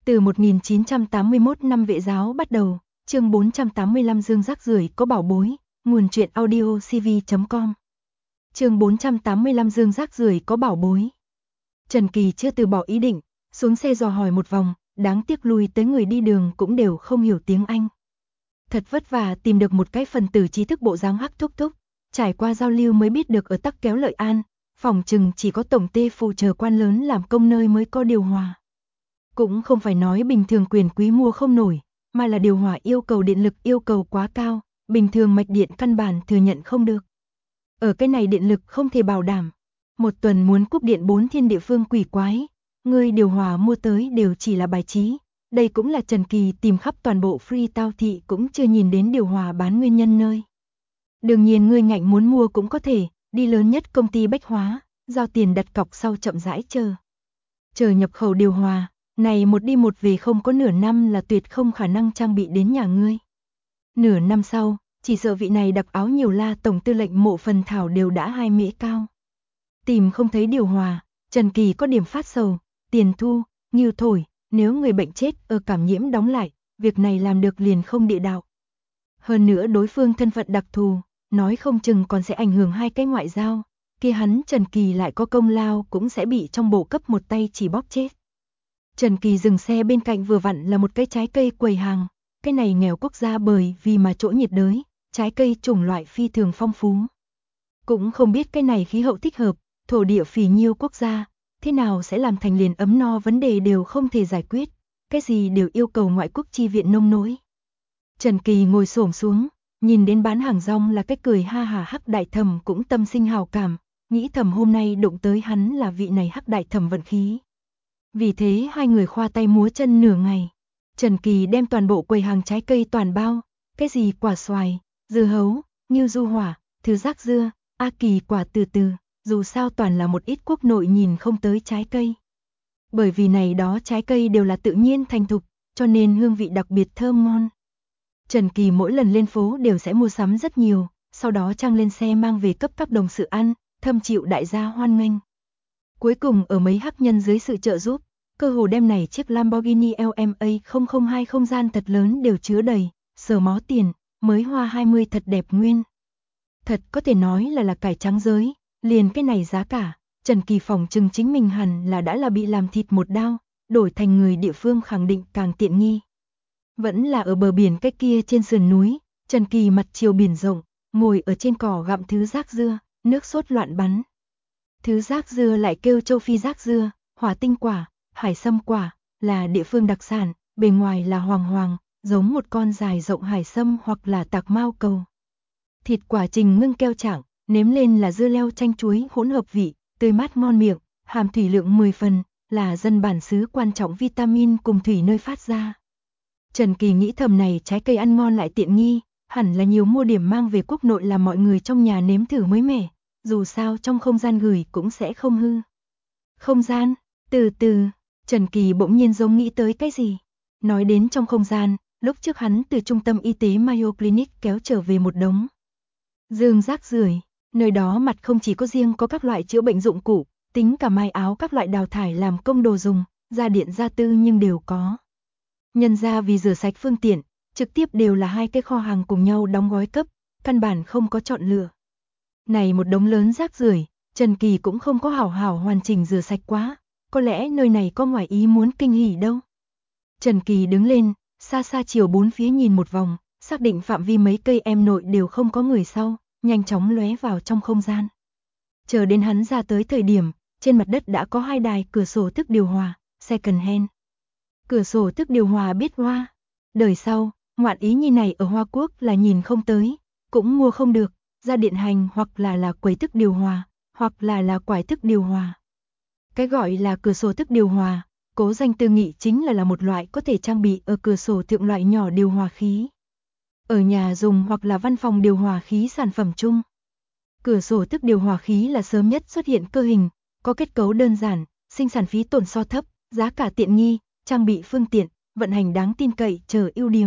Từ 1981 năm Vệ giáo bắt đầu, chương 485 Dương rác rưởi có bảo bối, nguồn truyện audio cv.com. Chương 485 Dương rác rưởi có bảo bối. Trần Kỳ chưa từ bỏ ý định, xuống xe dò hỏi một vòng, đáng tiếc lui tới người đi đường cũng đều không hiểu tiếng Anh. Thật vất vả tìm được một cái phần tử trí thức bộ dáng hắc thúc thúc, trải qua giao lưu mới biết được ở Tắc Kéo Lợi An, phòng chừng chỉ có tổng tê phụ chờ quan lớn làm công nơi mới có điều hòa. Cũng không phải nói bình thường quyền quý mua không nổi, mà là điều hòa yêu cầu điện lực yêu cầu quá cao, bình thường mạch điện căn bản thừa nhận không được. Ở cái này điện lực không thể bảo đảm, một tuần muốn cúp điện 4 thiên địa phương quỷ quái, người điều hòa mua tới đều chỉ là bài trí. Đây cũng là Trần Kỳ tìm khắp toàn bộ Freetown thị cũng chưa nhìn đến điều hòa bán nguyên nhân nơi. Đương nhiên người ngạnh muốn mua cũng có thể, đi lớn nhất công ty bách hóa, giao tiền đặt cọc sau chậm rãi chờ. Chờ nhập khẩu điều hòa, này một đi một về không có nửa năm là tuyệt không khả năng trang bị đến nhà ngươi. Nửa năm sau, chỉ sợ vị này đặc áo nhiều la tổng tư lệnh Mộ Phần Thảo đều đã 2 mễ cao. Tìm không thấy điều hòa, Trần Kỳ có điểm phát sầu, tiền thu, nghiêu thổi, nếu người bệnh chết ở cảm nhiễm đóng lại, việc này làm được liền không địa đạo. Hơn nữa đối phương thân phận đặc thù, nói không chừng còn sẽ ảnh hưởng hai cái ngoại giao, kia hắn Trần Kỳ lại có công lao cũng sẽ bị trong bộ cấp một tay chỉ bóp chết. Trần Kỳ dừng xe bên cạnh vừa vặn là một cái trái cây quầy hàng, cái này nghèo quốc gia bởi vì mà chỗ nhiệt đới, trái cây chủng loại phi thường phong phú. Cũng không biết cái này khí hậu thích hợp, thổ địa phì nhiêu quốc gia, thế nào sẽ làm thành liền ấm no vấn đề đều không thể giải quyết, cái gì đều yêu cầu ngoại quốc chi viện nông nỗi. Trần Kỳ ngồi xổm xuống, nhìn đến bán hàng rong là cái cười ha hà Hắc Đại Thẩm cũng tâm sinh hào cảm, nghĩ thầm hôm nay đụng tới hắn là vị này Hắc Đại Thẩm vận khí. Vì thế hai người khoa tay múa chân nửa ngày. Trần Kỳ đem toàn bộ quầy hàng trái cây toàn bao, cái gì quả xoài, dưa hấu, nghiêu du hỏa, thứ rác dưa, A Kỳ quả từ từ, dù sao toàn là một ít quốc nội nhìn không tới trái cây. Bởi vì này đó trái cây đều là tự nhiên thành thục, cho nên hương vị đặc biệt thơm ngon. Trần Kỳ mỗi lần lên phố đều sẽ mua sắm rất nhiều, sau đó trang lên xe mang về cấp các đồng sự ăn, thâm chịu đại gia hoan nghênh. Cuối cùng ở mấy hắc nhân dưới sự trợ giúp, cơ hồ đem này chiếc Lamborghini LMA 002 không gian thật lớn đều chứa đầy, sờ mó tiền, mới hoa 20 thật đẹp nguyên. Thật có thể nói là cải trắng giới, liền cái này giá cả, Trần Kỳ phòng chừng chính mình hẳn là đã là bị làm thịt một đao, đổi thành người địa phương khẳng định càng tiện nghi. Vẫn là ở bờ biển cái kia trên sườn núi, Trần Kỳ mặt chiều biển rộng, ngồi ở trên cỏ gặm thứ rác dưa, nước sốt loạn bắn. Thứ rác dưa lại kêu châu Phi rác dưa, hỏa tinh quả, hải sâm quả, là địa phương đặc sản, bề ngoài là hoàng hoàng, giống một con dài rộng hải sâm hoặc là tạc mao cầu. Thịt quả trình ngưng keo trạng, nếm lên là dưa leo chanh chuối hỗn hợp vị, tươi mát ngon miệng, hàm thủy lượng 10 phần, là dân bản xứ quan trọng vitamin cùng thủy nơi phát ra. Trần Kỳ nghĩ thầm này trái cây ăn ngon lại tiện nghi, hẳn là nhiều mua điểm mang về quốc nội làm mọi người trong nhà nếm thử mới mẻ, dù sao trong không gian gửi cũng sẽ không hư. Không gian, từ từ, Trần Kỳ bỗng nhiên giống nghĩ tới cái gì. Nói đến trong không gian, lúc trước hắn từ trung tâm y tế Mayo Clinic kéo trở về một đống dương rác rưởi, nơi đó mặt không chỉ có riêng có các loại chữa bệnh dụng cụ, tính cả may áo các loại đào thải làm công đồ dùng, gia điện gia tư nhưng đều có. Nhân ra vì rửa sạch phương tiện, trực tiếp đều là hai cái kho hàng cùng nhau đóng gói cấp, căn bản không có chọn lựa. Này một đống lớn rác rưởi, Trần Kỳ cũng không có hảo hảo hoàn chỉnh rửa sạch quá, có lẽ nơi này có ngoài ý muốn kinh hỉ đâu. Trần Kỳ đứng lên, xa xa chiều bốn phía nhìn một vòng, xác định phạm vi mấy cây em nội đều không có người sau, nhanh chóng lóe vào trong không gian. Chờ đến hắn ra tới thời điểm, trên mặt đất đã có 2 đài cửa sổ tức điều hòa, second hand. Cửa sổ tức điều hòa biết hoa. Đời sau, ngoạn ý như này ở Hoa Quốc là nhìn không tới, cũng mua không được, ra điện hành hoặc là quầy tức điều hòa, hoặc là quải tức điều hòa. Cái gọi là cửa sổ tức điều hòa, cố danh tư nghị chính là một loại có thể trang bị ở cửa sổ thượng loại nhỏ điều hòa khí. Ở nhà dùng hoặc là văn phòng điều hòa khí sản phẩm chung. Cửa sổ tức điều hòa khí là sớm nhất xuất hiện cơ hình, có kết cấu đơn giản, sinh sản phí tổn so thấp, giá cả tiện nghi, trang bị phương tiện, vận hành đáng tin cậy chờ ưu điểm.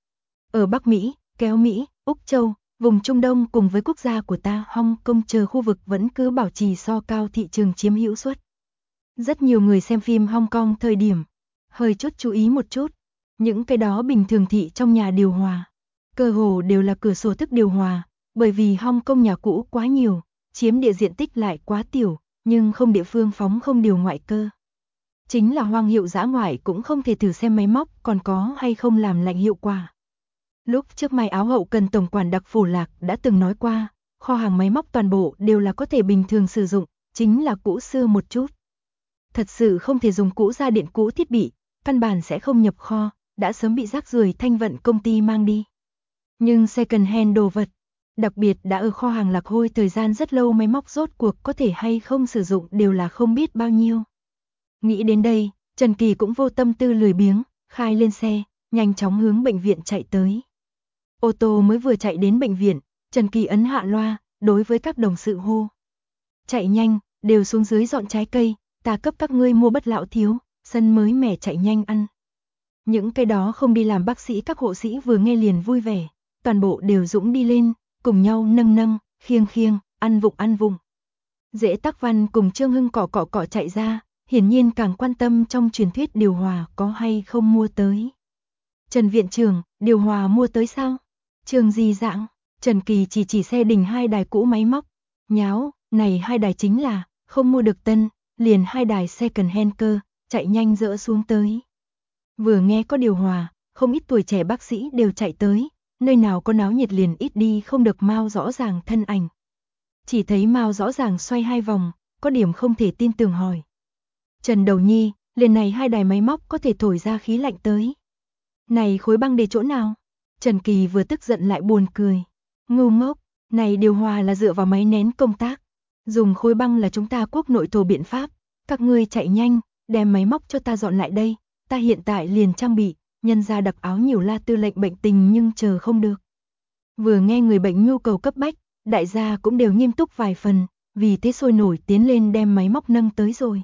Ở Bắc Mỹ, kéo Mỹ, Úc Châu, vùng Trung Đông cùng với quốc gia của ta Hong Kong chờ khu vực vẫn cứ bảo trì so cao thị trường chiếm hữu suất. Rất nhiều người xem phim Hong Kong thời điểm, hơi chút chú ý một chút. Những cái đó bình thường thị trong nhà điều hòa, cơ hồ đều là cửa sổ thức điều hòa, bởi vì Hong Kong nhà cũ quá nhiều, chiếm địa diện tích lại quá tiểu, nhưng không địa phương phóng không điều ngoại cơ. Chính là hoang hiệu dã ngoại cũng không thể thử xem máy móc còn có hay không làm lạnh hiệu quả. Lúc trước Mai Áo hậu cần tổng quản Đặc Phổ Lạc đã từng nói qua, kho hàng máy móc toàn bộ đều là có thể bình thường sử dụng, chính là cũ xưa một chút. Thật sự không thể dùng cũ gia điện cũ thiết bị, căn bản sẽ không nhập kho, đã sớm bị rác rưởi thanh vận công ty mang đi. Nhưng second hand đồ vật, đặc biệt đã ở kho hàng lạc hôi thời gian rất lâu máy móc rốt cuộc có thể hay không sử dụng đều là không biết bao nhiêu. Nghĩ đến đây, Trần Kỳ cũng vô tâm tư lười biếng, khai lên xe, nhanh chóng hướng bệnh viện chạy tới. Ô tô mới vừa chạy đến bệnh viện, Trần Kỳ ấn hạ loa, đối với các đồng sự hô. Chạy nhanh, đều xuống dưới dọn trái cây, ta cấp các ngươi mua bất lão thiếu, sân mới mẻ chạy nhanh ăn. Những cái đó không đi làm bác sĩ các hộ sĩ vừa nghe liền vui vẻ, toàn bộ đều dũng đi lên, cùng nhau nâng, khiêng, ăn vụng. Dễ Tắc Văn cùng Trương Hưng cọ chạy ra, hiển nhiên càng quan tâm trong truyền thuyết điều hòa có hay không mua tới. Trần viện trưởng, điều hòa mua tới sao? Trương Di Dạng, Trần Kỳ chỉ xe đình 2 đài cũ máy móc. Nháo, này 2 đài chính là, không mua được tân, liền 2 đài second hand cơ, chạy nhanh dỡ xuống tới. Vừa nghe có điều hòa, không ít tuổi trẻ bác sĩ đều chạy tới, nơi nào có náo nhiệt liền ít đi không được Mao rõ ràng thân ảnh. Chỉ thấy Mao rõ ràng xoay 2 vòng, có điểm không thể tin tưởng hỏi. Trần Đầu Nhi, liền này 2 đài máy móc có thể thổi ra khí lạnh tới. Này khối băng để chỗ nào? Trần Kỳ vừa tức giận lại buồn cười. Ngu ngốc, này điều hòa là dựa vào máy nén công tác. Dùng khối băng là chúng ta quốc nội thổ biện pháp. Các ngươi chạy nhanh, đem máy móc cho ta dọn lại đây. Ta hiện tại liền trang bị, nhân ra đặc áo nhiều la tư lệnh bệnh tình nhưng chờ không được. Vừa nghe người bệnh nhu cầu cấp bách, đại gia cũng đều nghiêm túc vài phần, vì thế sôi nổi tiến lên đem máy móc nâng tới rồi.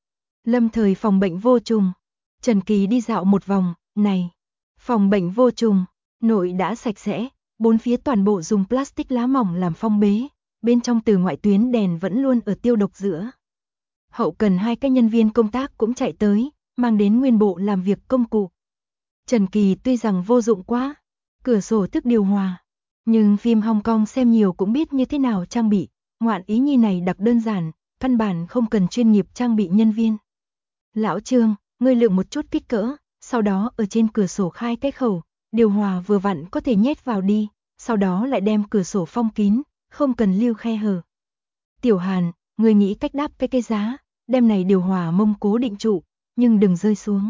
Lâm thời phòng bệnh vô trùng. Trần Kỳ đi dạo một vòng, này, phòng bệnh vô trùng, nội đã sạch sẽ, bốn phía toàn bộ dùng plastic lá mỏng làm phong bế, bên trong từ ngoại tuyến đèn vẫn luôn ở tiêu độc giữa. Hậu cần 2 cái nhân viên công tác cũng chạy tới, mang đến nguyên bộ làm việc công cụ. Trần Kỳ tuy rằng vô dụng quá, cửa sổ thức điều hòa, nhưng phim Hong Kong xem nhiều cũng biết như thế nào trang bị, ngoạn ý nhi này đặc đơn giản, căn bản không cần chuyên nghiệp trang bị nhân viên. Lão Trương, ngươi lượng một chút kích cỡ, sau đó ở trên cửa sổ khai cái khẩu, điều hòa vừa vặn có thể nhét vào đi, sau đó lại đem cửa sổ phong kín, không cần lưu khe hở. Tiểu Hàn, ngươi nghĩ cách đáp cái giá, đem này điều hòa mông cố định trụ, nhưng đừng rơi xuống.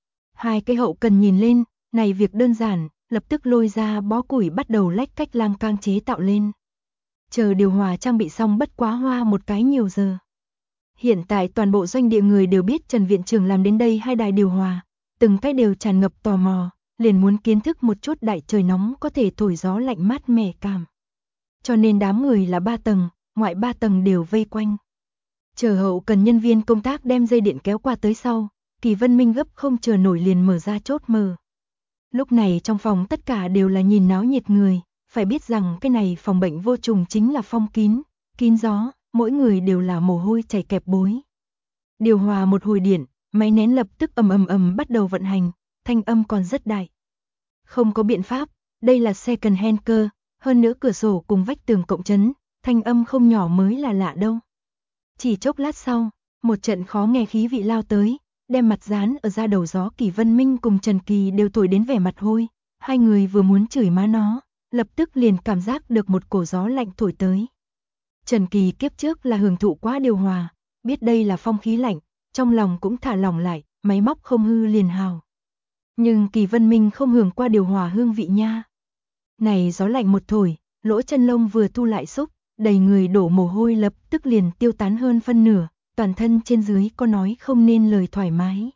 2 cái hậu cần nhìn lên, này việc đơn giản, lập tức lôi ra bó củi bắt đầu lách cách lang cang chế tạo lên. Chờ điều hòa trang bị xong bất quá hoa một cái nhiều giờ. Hiện tại toàn bộ doanh địa người đều biết Trần viện trưởng làm đến đây 2 đài điều hòa, từng cái đều tràn ngập tò mò, liền muốn kiến thức một chút đại trời nóng có thể thổi gió lạnh mát mẻ cảm. Cho nên đám người là 3 tầng, ngoại 3 tầng đều vây quanh. Chờ hậu cần nhân viên công tác đem dây điện kéo qua tới sau, Kỳ Vân Minh gấp không chờ nổi liền mở ra chốt mở. Lúc này trong phòng tất cả đều là nhìn náo nhiệt người, phải biết rằng cái này phòng bệnh vô trùng chính là phong kín, kín gió, mỗi người đều là mồ hôi chảy kẹp bối. Điều hòa một hồi điện, máy nén lập tức ầm bắt đầu vận hành, thanh âm còn rất đại. Không có biện pháp, đây là second hand cơ, hơn nữa cửa sổ cùng vách tường cộng chấn, thanh âm không nhỏ mới là lạ đâu. Chỉ chốc lát sau, một trận khó nghe khí vị lao tới, đem mặt dán ở da đầu gió Kỳ Vân Minh cùng Trần Kỳ đều thổi đến vẻ mặt hôi, 2 người vừa muốn chửi má nó, lập tức liền cảm giác được một cổ gió lạnh thổi tới. Trần Kỳ kiếp trước là hưởng thụ quá điều hòa, biết đây là phong khí lạnh, trong lòng cũng thả lỏng lại, máy móc không hư liền hào. Nhưng Kỳ Vân Minh không hưởng qua điều hòa hương vị nha. Này gió lạnh một thổi, lỗ chân lông vừa thu lại xúc, đầy người đổ mồ hôi lập tức liền tiêu tán hơn phân nửa, toàn thân trên dưới có nói không nên lời thoải mái.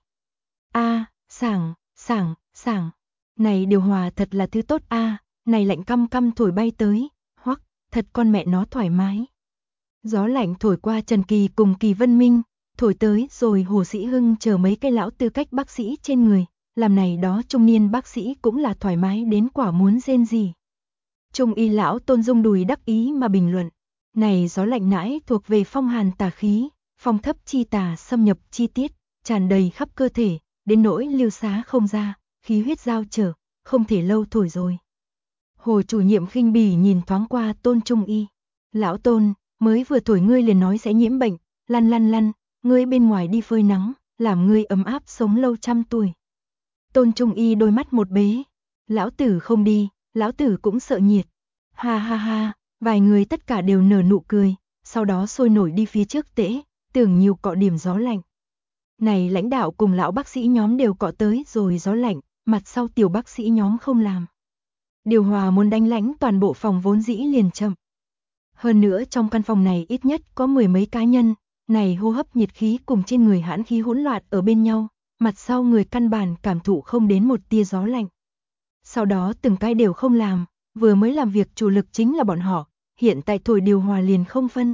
Sảng. Này điều hòa thật là thứ tốt này lạnh căm căm thổi bay tới, hoắc, thật con mẹ nó thoải mái. Gió lạnh thổi qua Trần Kỳ cùng Kỳ Vân Minh, thổi tới rồi Hồ Sĩ Hưng chờ mấy cái lão tư cách bác sĩ trên người, làm này đó trung niên bác sĩ cũng là thoải mái đến quả muốn rên gì. Trung y lão Tôn Dung đùi đắc ý mà bình luận, này gió lạnh nãi thuộc về phong hàn tà khí, phong thấp chi tà xâm nhập chi tiết, tràn đầy khắp cơ thể, đến nỗi lưu xá không ra, khí huyết giao trở, không thể lâu thổi rồi. Hồ chủ nhiệm khinh bỉ nhìn thoáng qua Tôn Trung Y. Lão Tôn, mới vừa thổi ngươi liền nói sẽ nhiễm bệnh, lăn lăn lăn, ngươi bên ngoài đi phơi nắng, làm ngươi ấm áp sống lâu trăm tuổi. Tôn Trung Y đôi mắt một bế. Lão tử không đi, lão tử cũng sợ nhiệt. Ha ha ha, vài người tất cả đều nở nụ cười, sau đó sôi nổi đi phía trước tễ, tưởng nhiều cọ điểm gió lạnh. Này lãnh đạo cùng lão bác sĩ nhóm đều cọ tới rồi gió lạnh, mặt sau tiểu bác sĩ nhóm không làm. Điều hòa muốn đánh lãnh toàn bộ phòng vốn dĩ liền chậm. Hơn nữa trong căn phòng này ít nhất có 10 mấy cá nhân, này hô hấp nhiệt khí cùng trên người hãn khí hỗn loạn ở bên nhau, mặt sau người căn bản cảm thụ không đến một tia gió lạnh. Sau đó từng cái đều không làm, vừa mới làm việc chủ lực chính là bọn họ, hiện tại thổi điều hòa liền không phân.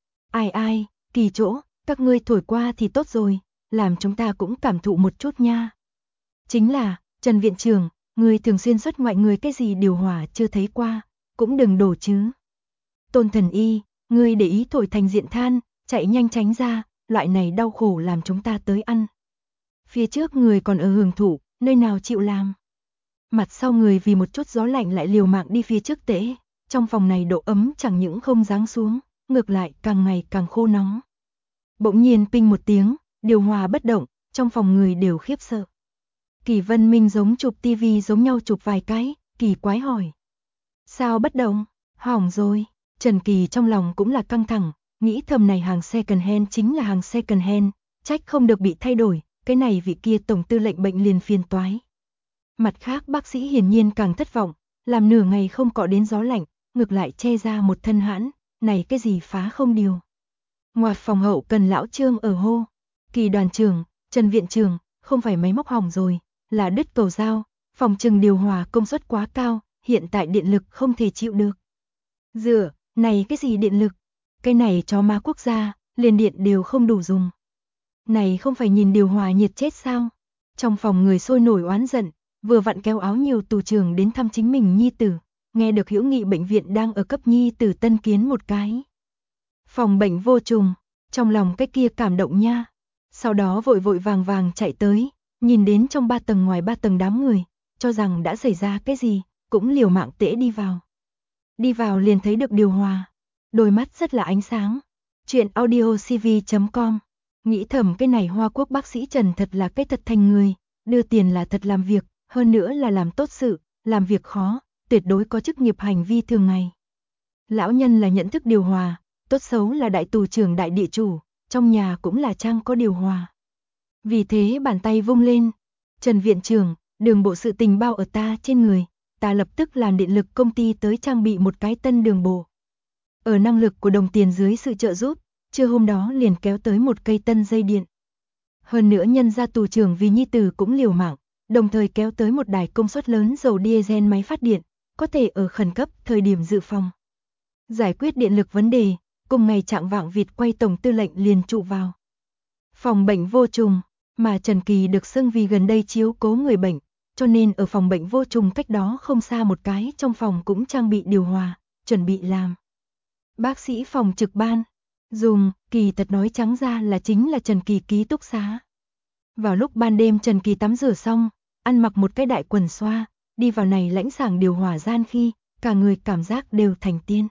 Ai, kỳ chỗ, các ngươi thổi qua thì tốt rồi, làm chúng ta cũng cảm thụ một chút nha. Chính là, Trần Viện Trưởng, người thường xuyên xuất ngoại người cái gì điều hòa chưa thấy qua, cũng đừng đổ chứ. Tôn Thần Y, ngươi để ý thổi thành diện than, chạy nhanh tránh ra, loại này đau khổ làm chúng ta tới ăn. Phía trước người còn ở hưởng thụ, nơi nào chịu làm. Mặt sau người vì một chút gió lạnh lại liều mạng đi phía trước tễ, trong phòng này độ ấm chẳng những không giáng xuống, ngược lại càng ngày càng khô nóng. Bỗng nhiên ping một tiếng, điều hòa bất động, trong phòng người đều khiếp sợ. Kỳ Vân Minh giống chụp tivi giống nhau chụp vài cái, kỳ quái hỏi. Sao bất động? Hỏng rồi. Trần Kỳ trong lòng cũng là căng thẳng, nghĩ thầm này hàng second hand chính là hàng second hand, trách không được bị thay đổi, cái này vị kia tổng tư lệnh bệnh liền phiền toái. Mặt khác bác sĩ hiển nhiên càng thất vọng, làm nửa ngày không cọ đến gió lạnh, ngược lại che ra một thân hãn, này cái gì phá không điều. Ngoài phòng hậu cần lão Trương ở hô, Kỳ đoàn trưởng, Trần Viện Trưởng, không phải máy móc hỏng rồi, là đứt cầu dao, phòng trừng điều hòa công suất quá cao, hiện tại điện lực không thể chịu được. Dựa, này cái gì điện lực, cái này chó má quốc gia, liền điện đều không đủ dùng. Này không phải nhìn điều hòa nhiệt chết sao? Trong phòng người sôi nổi oán giận, vừa vặn kéo áo nhiều tù trưởng đến thăm chính mình nhi tử, nghe được Hữu Nghị bệnh viện đang ở cấp nhi tử tân kiến một cái. Phòng bệnh vô trùng, trong lòng cái kia cảm động nha. Sau đó vội vội vàng vàng chạy tới, nhìn đến trong 3 tầng ngoài 3 tầng đám người, cho rằng đã xảy ra cái gì, cũng liều mạng tễ đi vào. Đi vào liền thấy được điều hòa, đôi mắt rất là ánh sáng. Chuyện audiocv.com. Nghĩ thầm cái này Hoa Quốc bác sĩ Trần thật là cái thật thành người, đưa tiền là thật làm việc, hơn nữa là làm tốt sự, làm việc khó, tuyệt đối có chức nghiệp hành vi thường ngày. Lão nhân là nhận thức điều hòa, tốt xấu là đại tù trưởng đại địa chủ, trong nhà cũng là trang có điều hòa. Vì thế bàn tay vung lên, Trần Viện Trưởng, đường bộ sự tình bao ở ta trên người, ta lập tức làm điện lực công ty tới trang bị một cái tân đường bộ. Ở năng lực của đồng tiền dưới sự trợ giúp, trưa hôm đó liền kéo tới một cây tân dây điện. Hơn nữa nhân gia tù trưởng vì nhi tử cũng liều mạng, đồng thời kéo tới một đài công suất lớn dầu diesel máy phát điện, có thể ở khẩn cấp thời điểm dự phòng. Giải quyết điện lực vấn đề, cùng ngày trạng vạng vịt quay tổng tư lệnh liền trụ vào. Phòng bệnh vô trùng, mà Trần Kỳ được xưng vì gần đây chiếu cố người bệnh, cho nên ở phòng bệnh vô trùng cách đó không xa một cái trong phòng cũng trang bị điều hòa, chuẩn bị làm. Bác sĩ phòng trực ban, dùng, kỳ thật nói trắng ra là chính là Trần Kỳ ký túc xá. Vào lúc ban đêm Trần Kỳ tắm rửa xong, ăn mặc một cái đại quần xoa, đi vào này lãnh sảng điều hòa gian khi, cả người cảm giác đều thành tiên.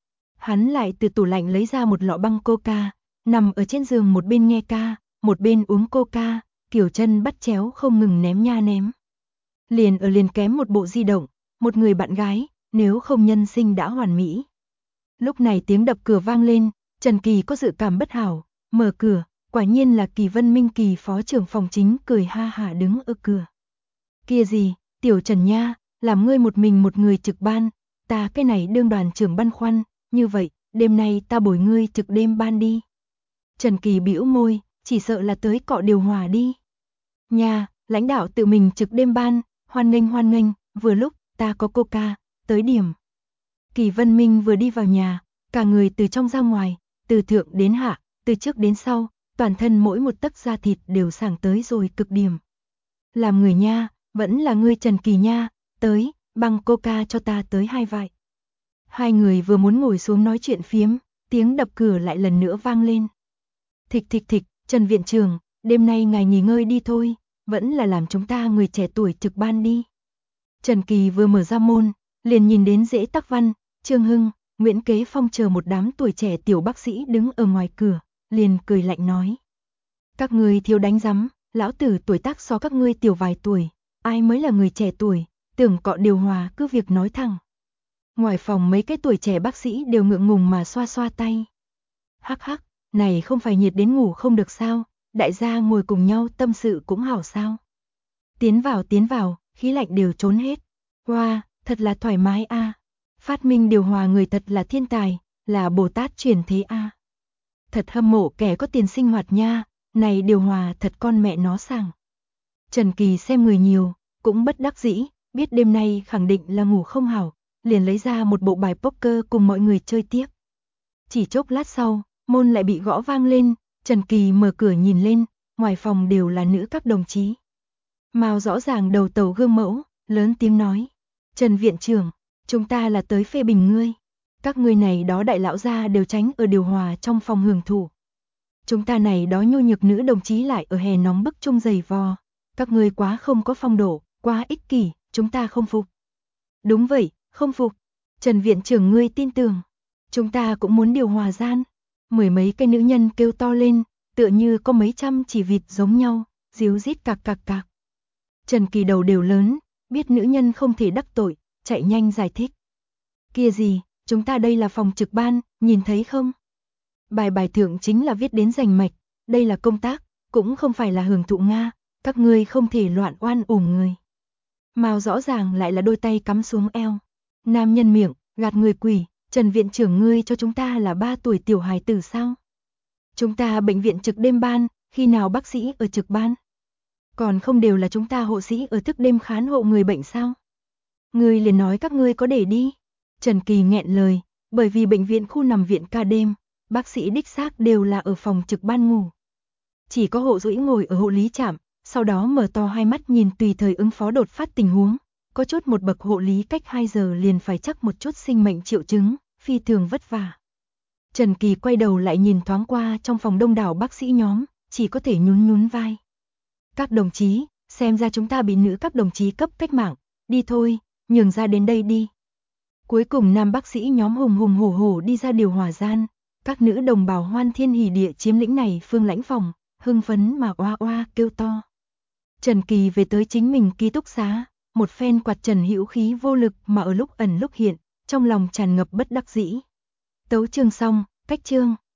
Hắn lại từ tủ lạnh lấy ra một lọ băng coca, nằm ở trên giường một bên nghe ca, một bên uống coca, kiểu chân bắt chéo không ngừng ném nha ném. Liền kém một bộ di động, một người bạn gái, nếu không nhân sinh đã hoàn mỹ. Lúc này tiếng đập cửa vang lên, Trần Kỳ có dự cảm bất hảo, mở cửa, quả nhiên là Kỳ Vân Minh Kỳ phó trưởng phòng chính cười ha hả đứng ở cửa. Kia gì, tiểu Trần nha, làm ngươi một mình một người trực ban, ta cái này đương đoàn trưởng băn khoăn, như vậy, đêm nay ta bồi ngươi trực đêm ban đi. Trần Kỳ bĩu môi, chỉ sợ là tới cọ điều hòa đi. Nha, lãnh đạo tự mình trực đêm ban, hoan nghênh, vừa lúc, ta có coca, tới điểm. Kỳ Vân Minh vừa đi vào nhà, cả người từ trong ra ngoài, từ thượng đến hạ, từ trước đến sau, toàn thân mỗi một tấc da thịt đều sảng tới rồi cực điểm. Làm người nha, vẫn là ngươi Trần Kỳ nha, tới, băng coca cho ta tới 2 vại. Hai người vừa muốn ngồi xuống nói chuyện phiếm, tiếng đập cửa lại lần nữa vang lên. Thịch, Trần Viện Trưởng, đêm nay ngài nghỉ ngơi đi thôi, vẫn là làm chúng ta người trẻ tuổi trực ban đi. Trần Kỳ vừa mở ra môn, liền nhìn đến Dễ Tắc Văn, Trương Hưng, Nguyễn Kế Phong chờ một đám tuổi trẻ tiểu bác sĩ đứng ở ngoài cửa, liền cười lạnh nói. Các ngươi thiếu đánh rắm, lão tử tuổi tác so các ngươi tiểu vài tuổi, ai mới là người trẻ tuổi, tưởng cọ điều hòa cứ việc nói thẳng. Ngoài phòng mấy cái tuổi trẻ bác sĩ đều ngượng ngùng mà xoa xoa tay. Hắc hắc, này không phải nhiệt đến ngủ không được sao, đại gia ngồi cùng nhau tâm sự cũng hảo sao. Tiến vào, khí lạnh đều trốn hết. Wow, thật là thoải mái a. Phát minh điều hòa người thật là thiên tài, là Bồ Tát chuyển thế a. Thật hâm mộ kẻ có tiền sinh hoạt nha, này điều hòa thật con mẹ nó sảng. Trần Kỳ xem người nhiều, cũng bất đắc dĩ, biết đêm nay khẳng định là ngủ không hảo, liền lấy ra một bộ bài poker cùng mọi người chơi tiếp. Chỉ chốc lát sau, môn lại bị gõ vang lên, Trần Kỳ mở cửa nhìn lên, ngoài phòng đều là nữ các đồng chí. Mao rõ ràng đầu tàu gương mẫu, lớn tiếng nói. Trần viện trưởng, chúng ta là tới phê bình ngươi. Các ngươi này đó đại lão gia đều tránh ở điều hòa trong phòng hưởng thụ. Chúng ta này đó nhu nhược nữ đồng chí lại ở hè nóng bức chung giày vò. Các ngươi quá không có phong độ, quá ích kỷ, chúng ta không phục. Đúng vậy, không phục. Trần viện trưởng ngươi tin tưởng. Chúng ta cũng muốn điều hòa gian. Mười mấy cái nữ nhân kêu to lên, tựa như có mấy trăm chỉ vịt giống nhau, díu rít cạc cạc cạc. Trần Kỳ đầu đều lớn, biết nữ nhân không thể đắc tội, chạy nhanh giải thích. Kia gì, chúng ta đây là phòng trực ban, nhìn thấy không? Bài thượng chính là viết đến rành mạch, đây là công tác, cũng không phải là hưởng thụ Nga, các ngươi không thể loạn oan uổng người. Mao rõ ràng lại là đôi tay cắm xuống eo. Nam nhân miệng, gạt người quỷ, Trần viện trưởng ngươi cho chúng ta là 3 tuổi tiểu hài tử sao? Chúng ta bệnh viện trực đêm ban, khi nào bác sĩ ở trực ban? Còn không đều là chúng ta hộ sĩ ở thức đêm khán hộ người bệnh sao? Ngươi liền nói các ngươi có để đi. Trần Kỳ nghẹn lời, bởi vì bệnh viện khu nằm viện ca đêm, bác sĩ đích xác đều là ở phòng trực ban ngủ. Chỉ có hộ dũy ngồi ở hộ lý trạm, sau đó mở to hai mắt nhìn tùy thời ứng phó đột phát tình huống. Có chút một bậc hộ lý cách 2 giờ liền phải chắc một chút sinh mệnh triệu chứng, phi thường vất vả. Trần Kỳ quay đầu lại nhìn thoáng qua trong phòng đông đảo bác sĩ nhóm, chỉ có thể nhún nhún vai. Các đồng chí, xem ra chúng ta bị nữ các đồng chí cấp cách mạng, đi thôi, nhường ra đến đây đi. Cuối cùng nam bác sĩ nhóm hùng hùng hổ hổ đi ra điều hòa gian, các nữ đồng bào hoan thiên hỉ địa chiếm lĩnh này phương lãnh phòng, hưng phấn mà oa oa kêu to. Trần Kỳ về tới chính mình ký túc xá, một phen quạt trần hữu khí vô lực mà ở lúc ẩn lúc hiện, trong lòng tràn ngập bất đắc dĩ. Tấu chương xong, cách chương.